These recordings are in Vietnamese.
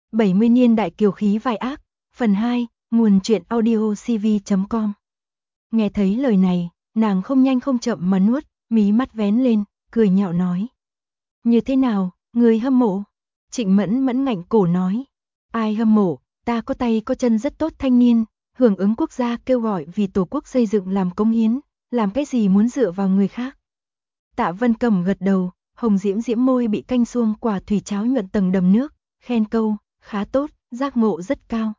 70 niên đại kiều khí vai ác, phần 2, nguồn truyện audio cv.com. Nghe thấy lời này, nàng không nhanh không chậm mà nuốt, mí mắt vén lên, cười nhạo nói. Như thế nào, người hâm mộ? Trịnh Mẫn Mẫn ngạnh cổ nói. Ai hâm mộ, ta có tay có chân rất tốt thanh niên, hưởng ứng quốc gia kêu gọi vì tổ quốc xây dựng làm cống hiến, làm cái gì muốn dựa vào người khác. Tạ Vân Cầm gật đầu, hồng diễm diễm môi bị canh xuông quả thủy cháo nhuận tầng đầm nước, khen câu, khá tốt, giác ngộ rất cao.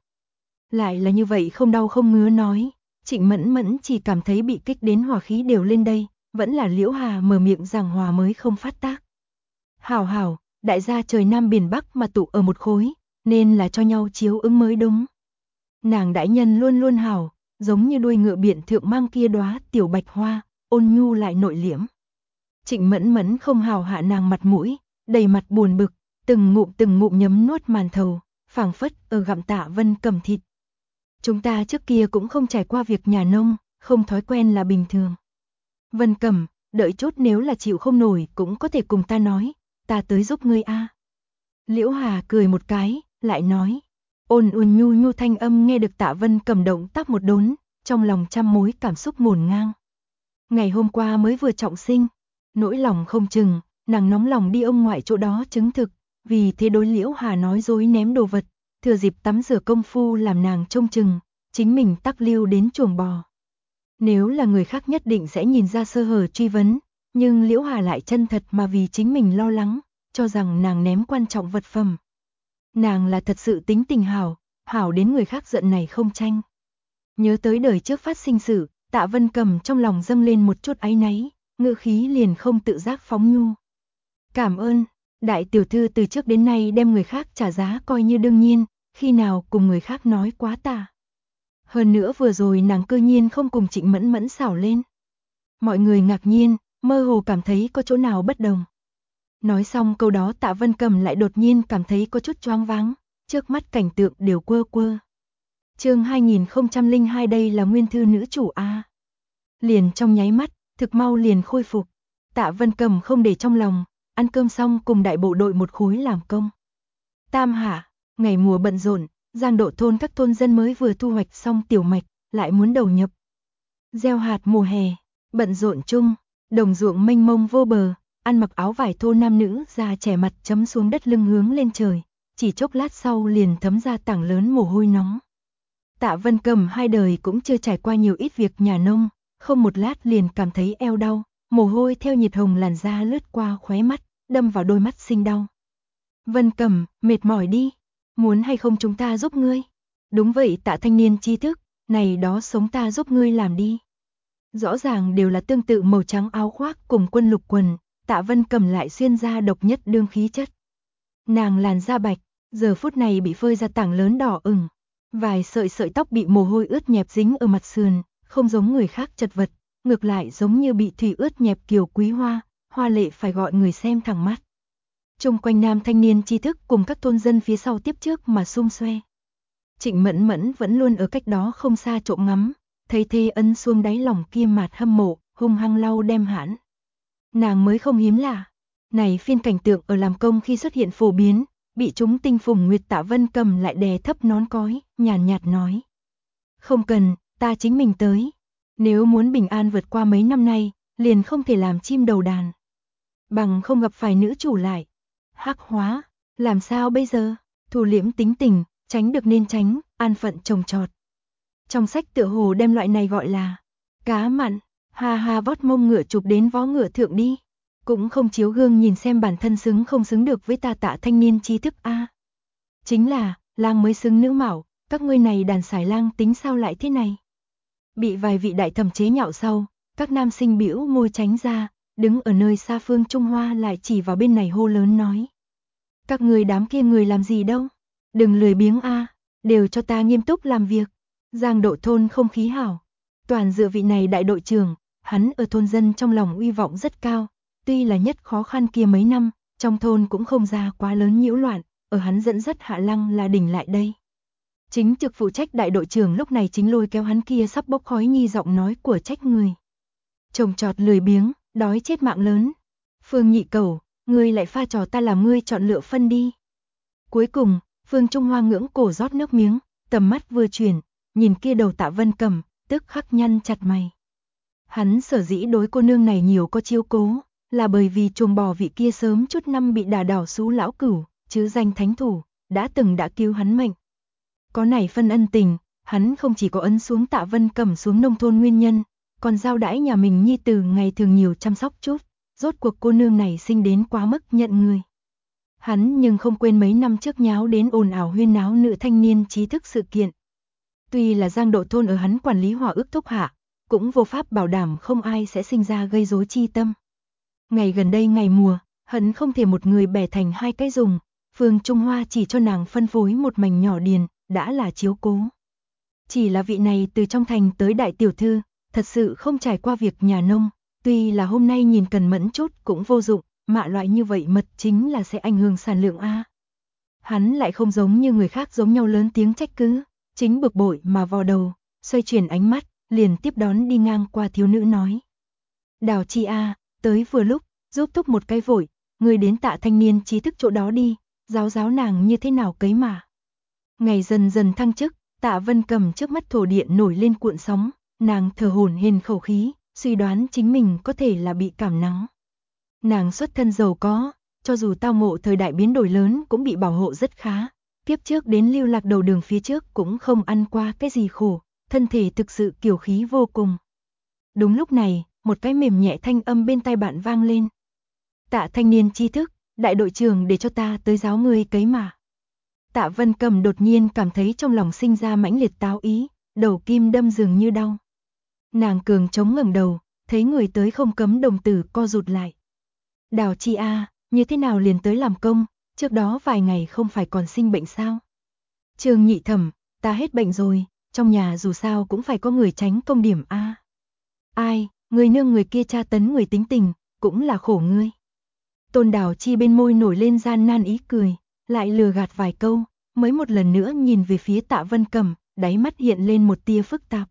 Lại là như vậy không đau không ngứa nói, Trịnh Mẫn Mẫn chỉ cảm thấy bị kích đến hỏa khí đều lên đây, vẫn là Liễu Hà mở miệng giảng hòa mới không phát tác. Hảo hảo, đại gia trời Nam biển Bắc mà tụ ở một khối, nên là cho nhau chiếu ứng mới đúng. Nàng đại nhân luôn luôn hảo, giống như đuôi ngựa biển thượng mang kia đóa tiểu bạch hoa, ôn nhu lại nội liễm. Trịnh Mẫn Mẫn không hào hạ nàng mặt mũi, đầy mặt buồn bực, từng ngụm nhấm nuốt màn thầu, phảng phất ở gặm Tạ Vân Cầm thịt. Chúng ta trước kia cũng không trải qua việc nhà nông, không thói quen là bình thường. Vân Cầm, đợi chút nếu là chịu không nổi cũng có thể cùng ta nói, ta tới giúp ngươi a. Liễu Hà cười một cái, lại nói. Ôn nhu nhu thanh âm nghe được Tạ Vân Cầm động tác một đốn, trong lòng trăm mối cảm xúc ngổn ngang. Ngày hôm qua mới vừa trọng sinh, nỗi lòng không chừng, nàng nóng lòng đi ông ngoại chỗ đó chứng thực, vì thế đối Liễu Hà nói dối ném đồ vật, thừa dịp tắm rửa công phu làm nàng trông chừng, chính mình tắc lưu đến chuồng bò. Nếu là người khác nhất định sẽ nhìn ra sơ hở truy vấn, nhưng Liễu Hà lại chân thật mà vì chính mình lo lắng, cho rằng nàng ném quan trọng vật phẩm. Nàng là thật sự tính tình hảo, hảo đến người khác giận này không tranh. Nhớ tới đời trước phát sinh sự, Tạ Vân Cầm trong lòng dâng lên một chút áy náy, ngữ khí liền không tự giác phóng nhu. Cảm ơn, đại tiểu thư từ trước đến nay đem người khác trả giá coi như đương nhiên, khi nào cùng người khác nói quá tà. Hơn nữa vừa rồi nàng cư nhiên không cùng Trịnh Mẫn Mẫn xảo lên. Mọi người ngạc nhiên, mơ hồ cảm thấy có chỗ nào bất đồng. Nói xong câu đó Tạ Vân Cầm lại đột nhiên cảm thấy có chút choáng váng, trước mắt cảnh tượng đều quơ quơ. Chương 2002 đây là nguyên thư nữ chủ a. Liền trong nháy mắt, thực mau liền khôi phục. Tạ Vân Cầm không để trong lòng, ăn cơm xong cùng đại bộ đội một khối làm công. Tam hạ, ngày mùa bận rộn, Giang Độ thôn các thôn dân mới vừa thu hoạch xong tiểu mạch, lại muốn đầu nhập. Gieo hạt mùa hè, bận rộn chung, đồng ruộng mênh mông vô bờ, ăn mặc áo vải thô nam nữ già trẻ mặt chấm xuống đất lưng hướng lên trời, chỉ chốc lát sau liền thấm ra tảng lớn mồ hôi nóng. Tạ Vân Cầm hai đời cũng chưa trải qua nhiều ít việc nhà nông, không một lát liền cảm thấy eo đau, mồ hôi theo nhiệt hồng làn da lướt qua khóe mắt, đâm vào đôi mắt sinh đau. Vân Cầm, mệt mỏi đi, muốn hay không chúng ta giúp ngươi? Đúng vậy Tạ thanh niên tri thức, này đó sống ta giúp ngươi làm đi. Rõ ràng đều là tương tự màu trắng áo khoác cùng quân lục quần, Tạ Vân Cầm lại xuyên ra độc nhất đương khí chất. Nàng làn da bạch, giờ phút này bị phơi ra tảng lớn đỏ ửng, vài sợi tóc bị mồ hôi ướt nhẹp dính ở mặt sườn, không giống người khác chật vật, ngược lại giống như bị thủy ướt nhẹp kiều quý hoa, hoa lệ phải gọi người xem thẳng mắt. Chung quanh nam thanh niên tri thức cùng các thôn dân phía sau tiếp trước mà xung xoe. Trịnh Mẫn Mẫn vẫn luôn ở cách đó không xa trộm ngắm, thấy thê ân xuông đáy lòng kia mạt hâm mộ, hung hăng lau đem hãn. Nàng mới không hiếm lạ. Này phiên cảnh tượng ở làm công khi xuất hiện phổ biến, bị chúng tinh phùng Nguyệt Tạ Vân Cầm lại đè thấp nón cói, nhàn nhạt nói. Không cần, ta chính mình tới. Nếu muốn bình an vượt qua mấy năm nay, liền không thể làm chim đầu đàn. Bằng không gặp phải nữ chủ lại. Hắc hóa, làm sao bây giờ? Thủ liễm tính tình, tránh được nên tránh, an phận trồng trọt. Trong sách tựa hồ đem loại này gọi là cá mặn, ha ha vót mông ngựa chụp đến vó ngựa thượng đi. Cũng không chiếu gương nhìn xem bản thân xứng không xứng được với ta Tạ thanh niên tri thức a. Chính là, lang mới xứng nữ mạo, các ngươi này đàn sải lang tính sao lại thế này. Bị vài vị đại thẩm chế nhạo sau, các nam sinh bĩu môi tránh ra, đứng ở nơi xa phương Trung Hoa lại chỉ vào bên này hô lớn nói. Các người đám kia người làm gì đâu, đừng lười biếng a, đều cho ta nghiêm túc làm việc. Giang Độ thôn không khí hảo, toàn dựa vị này đại đội trưởng, hắn ở thôn dân trong lòng uy vọng rất cao. Tuy là nhất khó khăn kia mấy năm, trong thôn cũng không ra quá lớn nhiễu loạn, ở hắn dẫn dắt Hạ Lăng là đỉnh lại đây. Chính trực phụ trách đại đội trưởng lúc này chính lôi kéo hắn kia sắp bốc khói nhi giọng nói của trách người. Trồng trọt lười biếng, đói chết mạng lớn. Phương Nhị Cẩu, ngươi lại pha trò ta làm ngươi chọn lựa phân đi. Cuối cùng, Phương Trung Hoa ngưỡng cổ rót nước miếng, tầm mắt vừa chuyển, nhìn kia đầu Tạ Vân Cầm, tức khắc nhăn chặt mày. Hắn sở dĩ đối cô nương này nhiều có chiếu cố, là bởi vì chuồng bò vị kia sớm chút năm bị đả đảo xú lão cửu, chứ danh thánh thủ, đã cứu hắn mệnh. Có này phân ân tình, hắn không chỉ có ấn xuống Tạ Vân Cầm xuống nông thôn nguyên nhân, còn giao đãi nhà mình nhi tử ngày thường nhiều chăm sóc chút, rốt cuộc cô nương này sinh đến quá mức nhận người. Hắn nhưng không quên mấy năm trước nháo đến ồn ào huyên náo nữ thanh niên trí thức sự kiện. Tuy là Giang Độ thôn ở hắn quản lý hòa ước thúc hạ, cũng vô pháp bảo đảm không ai sẽ sinh ra gây rối chi tâm. Ngày gần đây ngày mùa, hắn không thể một người bẻ thành hai cái dùng, Phương Trung Hoa chỉ cho nàng phân phối một mảnh nhỏ điền, đã là chiếu cố. Chỉ là vị này từ trong thành tới đại tiểu thư, thật sự không trải qua việc nhà nông, tuy là hôm nay nhìn cần mẫn chút cũng vô dụng, mạ loại như vậy mật chính là sẽ ảnh hưởng sản lượng a. Hắn lại không giống như người khác giống nhau lớn tiếng trách cứ, chính bực bội mà vò đầu, xoay chuyển ánh mắt, liền tiếp đón đi ngang qua thiếu nữ nói. Đào Chi a, tới vừa lúc, giúp thúc một cái vội, người đến Tạ thanh niên trí thức chỗ đó đi, giáo nàng như thế nào cấy mà. Ngày dần dần thăng chức, Tạ Vân Cầm trước mắt thổ điện nổi lên cuộn sóng, nàng thở hổn hển khẩu khí, suy đoán chính mình có thể là bị cảm nắng. Nàng xuất thân giàu có, cho dù tao ngộ thời đại biến đổi lớn cũng bị bảo hộ rất khá, kiếp trước đến lưu lạc đầu đường phía trước cũng không ăn qua cái gì khổ, thân thể thực sự kiều khí vô cùng. Đúng lúc này, một cái mềm nhẹ thanh âm bên tai bạn vang lên. Tạ thanh niên trí thức, đại đội trưởng để cho ta tới giáo ngươi cấy mà. Tạ Vân Cầm đột nhiên cảm thấy trong lòng sinh ra mãnh liệt táo ý, đầu kim đâm dường như đau. Nàng cường chống ngẩng đầu, thấy người tới không cấm đồng tử co rụt lại. Đào Chi a, như thế nào liền tới làm công, trước đó vài ngày không phải còn sinh bệnh sao? Trương Nhị Thẩm, ta hết bệnh rồi, trong nhà dù sao cũng phải có người tránh công điểm a. Ai, người nương người kia tra tấn người tính tình, cũng là khổ ngươi. Tôn Đào Chi bên môi nổi lên gian nan ý cười, lại lừa gạt vài câu, mới một lần nữa nhìn về phía Tạ Vân Cầm, đáy mắt hiện lên một tia phức tạp.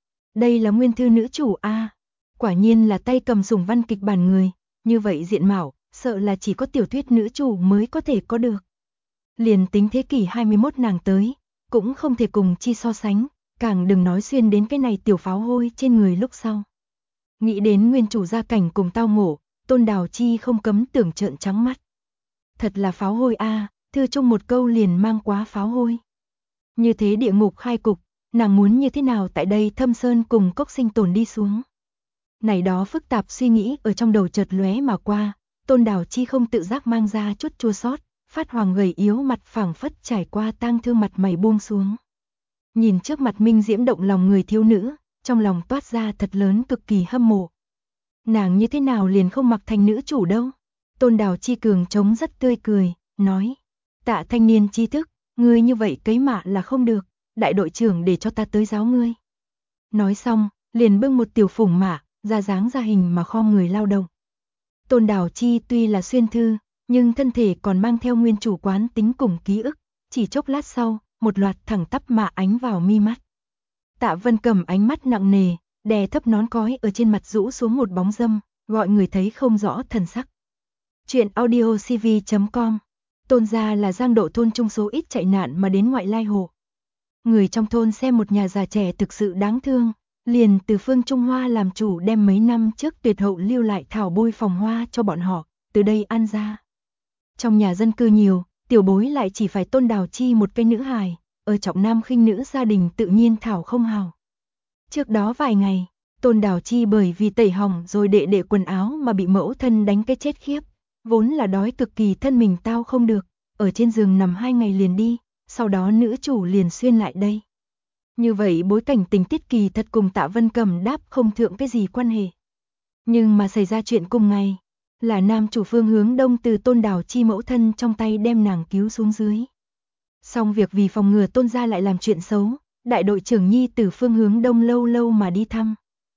Đây là nguyên thư nữ chủ a, quả nhiên là tay cầm sủng văn kịch bản người, như vậy diện mạo, sợ là chỉ có tiểu thuyết nữ chủ mới có thể có được. Liền tính thế kỷ 21 nàng tới, cũng không thể cùng chi so sánh, càng đừng nói xuyên đến cái này tiểu pháo hôi trên người lúc sau. Nghĩ đến nguyên chủ gia cảnh cùng tao ngộ, Tôn Đào Chi không cấm tưởng trợn trắng mắt. Thật là pháo hôi a, thư chung một câu liền mang quá pháo hôi. Như thế địa ngục khai cục, nàng muốn như thế nào tại đây thâm sơn cùng cốc sinh tồn đi xuống. Này đó phức tạp suy nghĩ ở trong đầu chợt lóe mà qua, Tôn Đào Chi không tự giác mang ra chút chua xót, phát hoàng gầy yếu mặt phảng phất trải qua tang thương mặt mày buông xuống. Nhìn trước mặt minh diễm động lòng người thiếu nữ, trong lòng toát ra thật lớn cực kỳ hâm mộ. Nàng như thế nào liền không mặc thành nữ chủ đâu? Tôn Đào Chi cường trống rất tươi cười, nói. Tạ thanh niên trí thức, ngươi như vậy cấy mạ là không được, đại đội trưởng để cho ta tới giáo ngươi. Nói xong, liền bưng một tiểu phủng mạ, ra dáng ra hình mà khom người lao động. Tôn Đào Chi tuy là xuyên thư, nhưng thân thể còn mang theo nguyên chủ quán tính cùng ký ức, chỉ chốc lát sau, một loạt thẳng tắp mạ ánh vào mi mắt. Tạ Vân Cầm ánh mắt nặng nề, đè thấp nón cói ở trên mặt rũ xuống một bóng dâm, gọi người thấy không rõ thần sắc. Chuyện audiocv.com. Tôn gia là Giang Độ thôn trung số ít chạy nạn mà đến ngoại lai hộ. Người trong thôn xem một nhà già trẻ thực sự đáng thương, liền từ Phương Trung Hoa làm chủ đem mấy năm trước tuyệt hậu lưu lại thảo bôi phòng hoa cho bọn họ, từ đây ăn ra. Trong nhà dân cư nhiều, tiểu bối lại chỉ phải Tôn Đào Chi một cây nữ hài, ở trọng nam khinh nữ gia đình tự nhiên thảo không hào. Trước đó vài ngày, Tôn Đào Chi bởi vì tẩy hỏng rồi đệ quần áo mà bị mẫu thân đánh cái chết khiếp, vốn là đói cực kỳ thân mình tao không được, ở trên giường nằm 2 ngày liền đi, sau đó nữ chủ liền xuyên lại đây. Như vậy bối cảnh tình tiết kỳ thật cùng Tạ Vân Cầm đáp không thượng cái gì quan hệ. Nhưng mà xảy ra chuyện cùng ngày, là nam chủ Phương Hướng Đông từ Tôn Đào Chi mẫu thân trong tay đem nàng cứu xuống dưới. Xong việc vì phòng ngừa Tôn gia lại làm chuyện xấu, đại đội trưởng nhi từ Phương Hướng Đông lâu lâu mà đi thăm.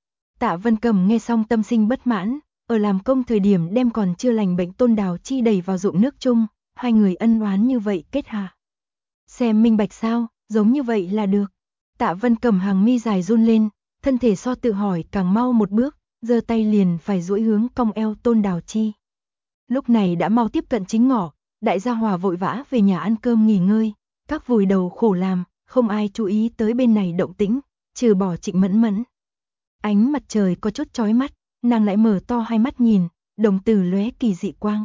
Tạ Vân Cầm nghe xong tâm sinh bất mãn, ở làm công thời điểm đem còn chưa lành bệnh Tôn Đào Chi đẩy vào ruộng nước chung, hai người ân oán như vậy kết hạ. Xem minh bạch sao, giống như vậy là được. Tạ Vân Cầm hàng mi dài run lên, thân thể so tự hỏi càng mau một bước, giơ tay liền phải duỗi hướng cong eo Tôn Đào Chi. Lúc này đã mau tiếp cận chính ngọ, đại gia Hòa vội vã về nhà ăn cơm nghỉ ngơi, các vùi đầu khổ làm, không ai chú ý tới bên này động tĩnh, trừ bỏ Trịnh Mẫn Mẫn. Ánh mặt trời có chút chói mắt, nàng lại mở to hai mắt nhìn, đồng tử lóe kỳ dị quang.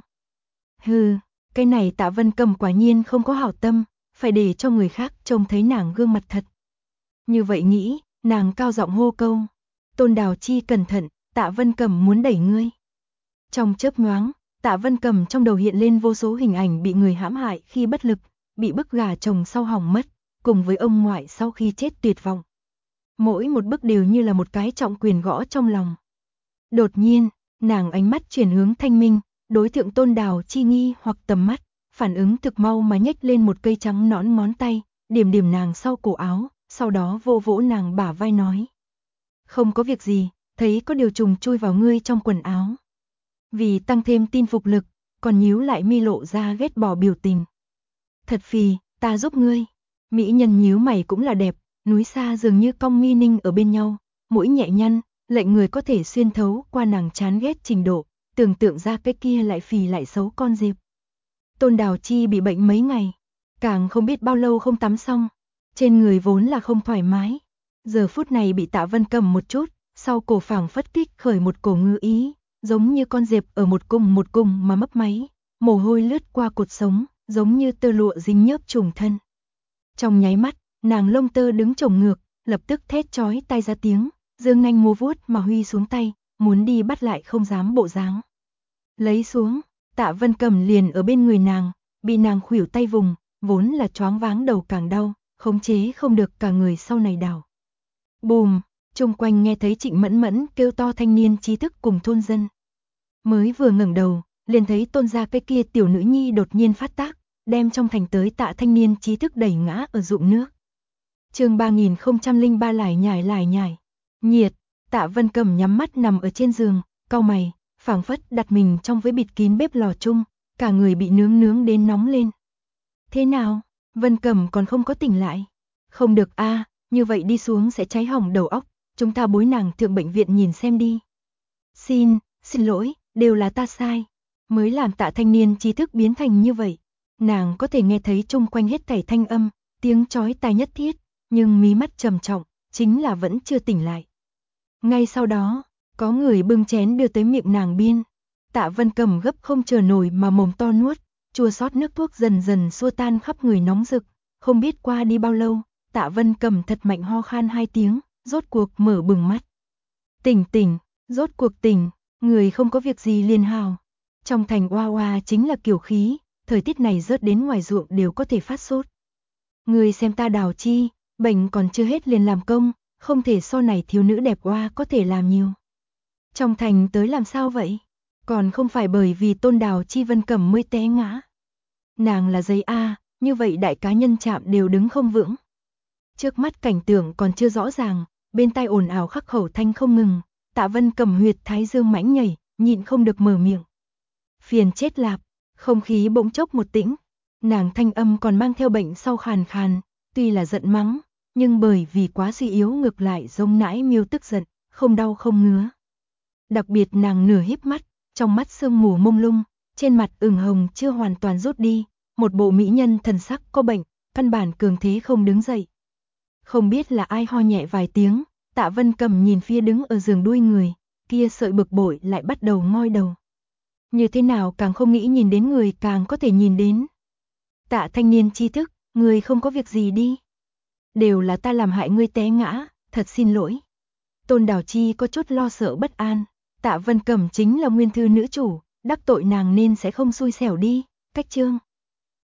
Hừ, cái này Tạ Vân Cầm quả nhiên không có hảo tâm, phải để cho người khác trông thấy nàng gương mặt thật. Như vậy nghĩ, nàng cao giọng hô câu. Tôn Đào Chi cẩn thận, Tạ Vân Cầm muốn đẩy ngươi. Trong chớp nhoáng, Tạ Vân Cầm trong đầu hiện lên vô số hình ảnh bị người hãm hại khi bất lực, bị bức gà chồng sau hỏng mất, cùng với ông ngoại sau khi chết tuyệt vọng. Mỗi một bức đều như là một cái trọng quyền gõ trong lòng. Đột nhiên, nàng ánh mắt chuyển hướng Thanh Minh, đối tượng Tôn Đào Chi nghi hoặc tầm mắt, phản ứng thực mau mà nhếch lên một cây trắng nõn ngón tay, điểm điểm nàng sau cổ áo, sau đó vỗ vỗ nàng bả vai nói. Không có việc gì, thấy có điều trùng chui vào ngươi trong quần áo. Vì tăng thêm tin phục lực, còn nhíu lại mi lộ ra ghét bỏ biểu tình. Thật phì, ta giúp ngươi. Mỹ nhân nhíu mày cũng là đẹp, núi xa dường như cong mi ninh ở bên nhau, mũi nhẹ nhăn, lệnh người có thể xuyên thấu qua nàng chán ghét trình độ, tưởng tượng ra cái kia lại phì lại xấu con dẹp. Tôn Đào Chi bị bệnh mấy ngày, càng không biết bao lâu không tắm xong, trên người vốn là không thoải mái. Giờ phút này bị Tạ Vân Cầm một chút, sau cổ phảng phất kích khởi một cổ ngư ý, giống như con dẹp ở một cung mà mấp máy, mồ hôi lướt qua cột sống, giống như tơ lụa dính nhớp trùng thân. Trong nháy mắt, nàng lông tơ đứng chồng ngược, lập tức thét chói tai ra tiếng, dương nanh múa vuốt mà huy xuống tay, muốn đi bắt lại không dám bộ dáng. Lấy xuống, Tạ Vân Cầm liền ở bên người nàng, bị nàng khuỷu tay vùng, vốn là choáng váng đầu càng đau, khống chế không được cả người sau này đảo. Bùm, chung quanh nghe thấy Trịnh Mẫn Mẫn kêu to thanh niên trí thức cùng thôn dân. Mới vừa ngẩng đầu, liền thấy Tôn gia cái kia tiểu nữ nhi đột nhiên phát tác, đem trong thành tới Tạ thanh niên trí thức đẩy ngã ở ruộng nước. Chương 3003 lải nhải. Nhiệt, Tạ Vân Cầm nhắm mắt nằm ở trên giường, cau mày, phảng phất đặt mình trong với bịt kín bếp lò chung, cả người bị nướng đến nóng lên. Thế nào, Vân Cầm còn không có tỉnh lại? Không được a, như vậy đi xuống sẽ cháy hỏng đầu óc, chúng ta bối nàng thượng bệnh viện nhìn xem đi. Xin lỗi, đều là ta sai, mới làm Tạ thanh niên trí thức biến thành như vậy. Nàng có thể nghe thấy chung quanh hết thảy thanh âm, tiếng chói tai nhất thiết, nhưng mí mắt trầm trọng, chính là vẫn chưa tỉnh lại. Ngay sau đó, có người bưng chén đưa tới miệng nàng biên. Tạ Vân Cầm gấp không chờ nổi mà mồm to nuốt, chua xót nước thuốc dần dần xua tan khắp người nóng rực. Không biết qua đi bao lâu, Tạ Vân Cầm thật mạnh ho khan 2 tiếng, rốt cuộc mở bừng mắt. Tỉnh, rốt cuộc tỉnh, người không có việc gì liền hào. Trong thành oa oa chính là kiểu khí, thời tiết này rớt đến ngoài ruộng đều có thể phát sốt. Người xem ta Đào Chi, bệnh còn chưa hết liền làm công, không thể so này thiếu nữ đẹp oa có thể làm nhiều. Trong thành tới làm sao vậy? Còn không phải bởi vì Tôn Đào Chi Vân Cầm mới té ngã. Nàng là giấy A, như vậy đại cá nhân chạm đều đứng không vững. Trước mắt cảnh tượng còn chưa rõ ràng, bên tai ồn ào khắc khẩu thanh không ngừng, Tạ Vân Cầm huyệt thái dương mãnh nhảy, nhịn không được mở miệng. Phiền chết lạp, không khí bỗng chốc một tĩnh, nàng thanh âm còn mang theo bệnh sau khàn khàn, tuy là giận mắng, nhưng bởi vì quá suy yếu ngược lại giống nãi miêu tức giận, không đau không ngứa. Đặc biệt nàng nửa híp mắt, trong mắt sương mù mông lung, trên mặt ửng hồng chưa hoàn toàn rút đi, một bộ mỹ nhân thần sắc có bệnh, căn bản cường thế không đứng dậy. Không biết là ai ho nhẹ vài tiếng, Tạ Vân Cầm nhìn phía đứng ở giường đuôi người, kia sợi bực bội lại bắt đầu ngoi đầu. Như thế nào càng không nghĩ nhìn đến người càng có thể nhìn đến. Tạ thanh niên tri thức, người không có việc gì đi. Đều là ta làm hại ngươi té ngã, thật xin lỗi. Tôn Đào Chi có chút lo sợ bất an, Tạ Vân Cầm chính là nguyên thư nữ chủ, đắc tội nàng nên sẽ không xui xẻo đi, cách chương.